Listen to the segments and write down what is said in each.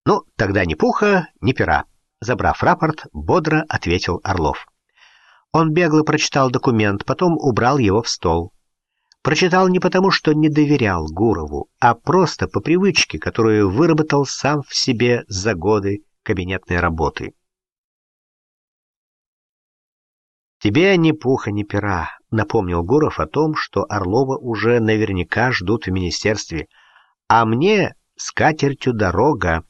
Ну, тогда ни пуха, ни пера. Забрав рапорт, бодро ответил Орлов. Он бегло прочитал документ, потом убрал его в стол. Прочитал не потому, что не доверял Гурову, а просто по привычке, которую выработал сам в себе за годы кабинетной работы. «Тебе ни пуха, ни пера», — напомнил Гуров о том, что Орлова уже наверняка ждут в министерстве, «а мне с катертью дорога».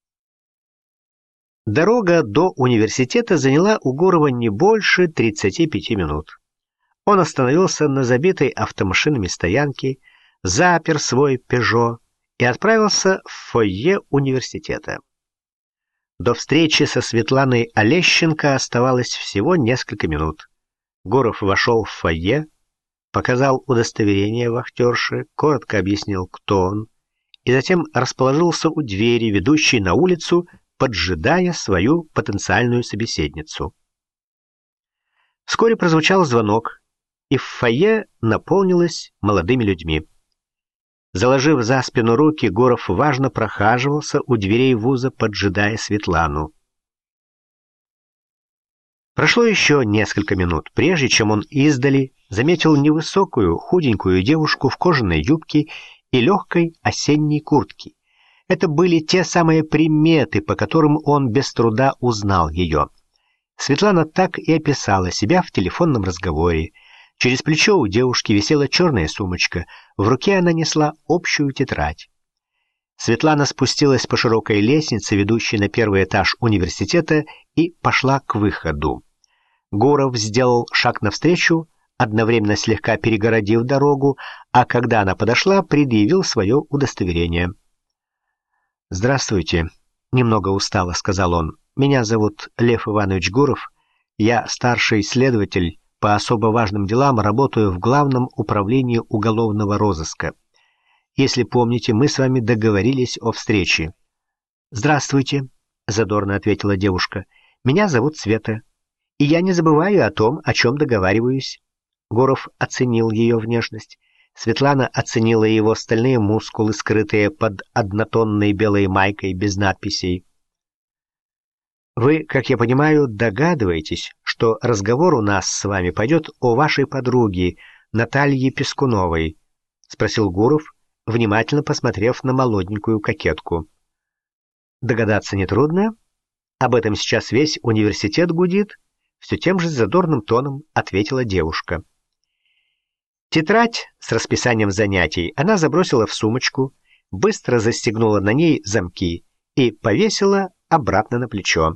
Дорога до университета заняла у Гурова не больше 35 минут. Он остановился на забитой автомашинами стоянке, запер свой «Пежо» и отправился в фойе университета. До встречи со Светланой Олещенко оставалось всего несколько минут. Гуров вошел в фойе, показал удостоверение вахтерши, коротко объяснил, кто он, и затем расположился у двери, ведущей на улицу, поджидая свою потенциальную собеседницу. Вскоре прозвучал звонок, и в фойе наполнилось молодыми людьми. Заложив за спину руки, Гуров важно прохаживался у дверей вуза, поджидая Светлану. Прошло еще несколько минут, прежде чем он издали заметил невысокую, худенькую девушку в кожаной юбке и легкой осенней куртке. Это были те самые приметы, по которым он без труда узнал ее. Светлана так и описала себя в телефонном разговоре. Через плечо у девушки висела черная сумочка, в руке она несла общую тетрадь. Светлана спустилась по широкой лестнице, ведущей на первый этаж университета, и пошла к выходу. Гуров сделал шаг навстречу, одновременно слегка перегородив дорогу, а когда она подошла, предъявил свое удостоверение. «Здравствуйте», — немного устало сказал он. «Меня зовут Лев Иванович Гуров. Я старший следователь по особо важным делам, работаю в Главном управлении уголовного розыска. Если помните, мы с вами договорились о встрече». «Здравствуйте», — задорно ответила девушка. «Меня зовут Света, и я не забываю о том, о чем договариваюсь». Гуров оценил ее внешность. Светлана оценила его стальные мускулы, скрытые под однотонной белой майкой без надписей. «Вы, как я понимаю, догадываетесь, что разговор у нас с вами пойдет о вашей подруге Наталье Пескуновой?» — спросил Гуров, внимательно посмотрев на молоденькую кокетку. «Догадаться нетрудно. Об этом сейчас весь университет гудит», — все тем же задорным тоном ответила девушка. Тетрадь с расписанием занятий она забросила в сумочку, быстро застегнула на ней замки и повесила обратно на плечо.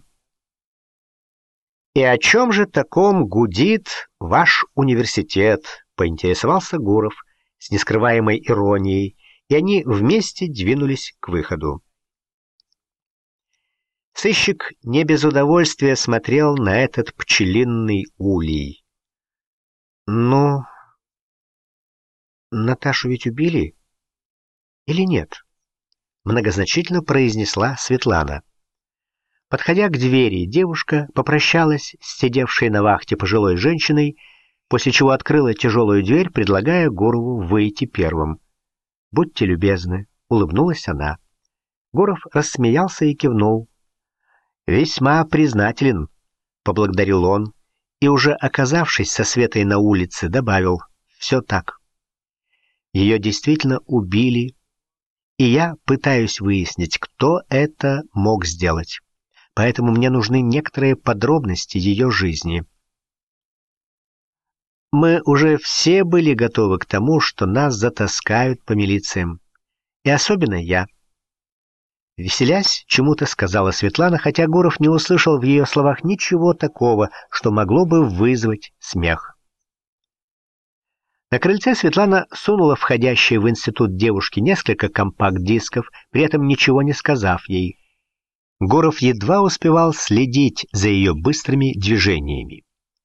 «И о чем же таком гудит ваш университет?» — поинтересовался Гуров с нескрываемой иронией, и они вместе двинулись к выходу. Сыщик не без удовольствия смотрел на этот пчелиный улей. «Ну, Наташу ведь убили? Или нет?» — многозначительно произнесла Светлана. Подходя к двери, девушка попрощалась с сидевшей на вахте пожилой женщиной, после чего открыла тяжелую дверь, предлагая Гурову выйти первым. «Будьте любезны», — улыбнулась она. Гуров рассмеялся и кивнул. «Весьма признателен», — поблагодарил он, и, уже оказавшись со Светой на улице, добавил: «Все так. Ее действительно убили, и я пытаюсь выяснить, кто это мог сделать. Поэтому мне нужны некоторые подробности ее жизни». Мы уже все были готовы к тому, что нас затаскают по милициям. И особенно я. Веселясь, чему-то сказала Светлана, хотя Гуров не услышал в ее словах ничего такого, что могло бы вызвать смех. На крыльце Светлана сунула входящей в институт девушке несколько компакт-дисков, при этом ничего не сказав ей. Гуров едва успевал следить за ее быстрыми движениями.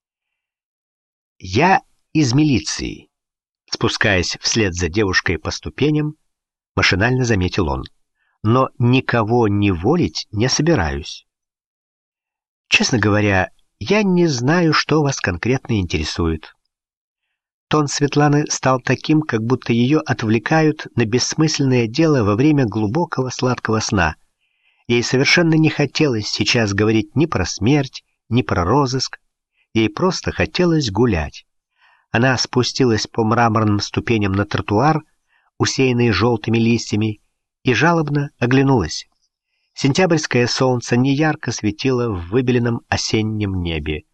«Я из милиции», — спускаясь вслед за девушкой по ступеням, машинально заметил он. «Но никого неволить не собираюсь. Честно говоря, я не знаю, что вас конкретно интересует». Тон Светланы стал таким, как будто ее отвлекают на бессмысленное дело во время глубокого сладкого сна. Ей совершенно не хотелось сейчас говорить ни про смерть, ни про розыск. Ей просто хотелось гулять. Она спустилась по мраморным ступеням на тротуар, усеянный желтыми листьями, и жалобно оглянулась. Сентябрьское солнце неярко светило в выбеленном осеннем небе.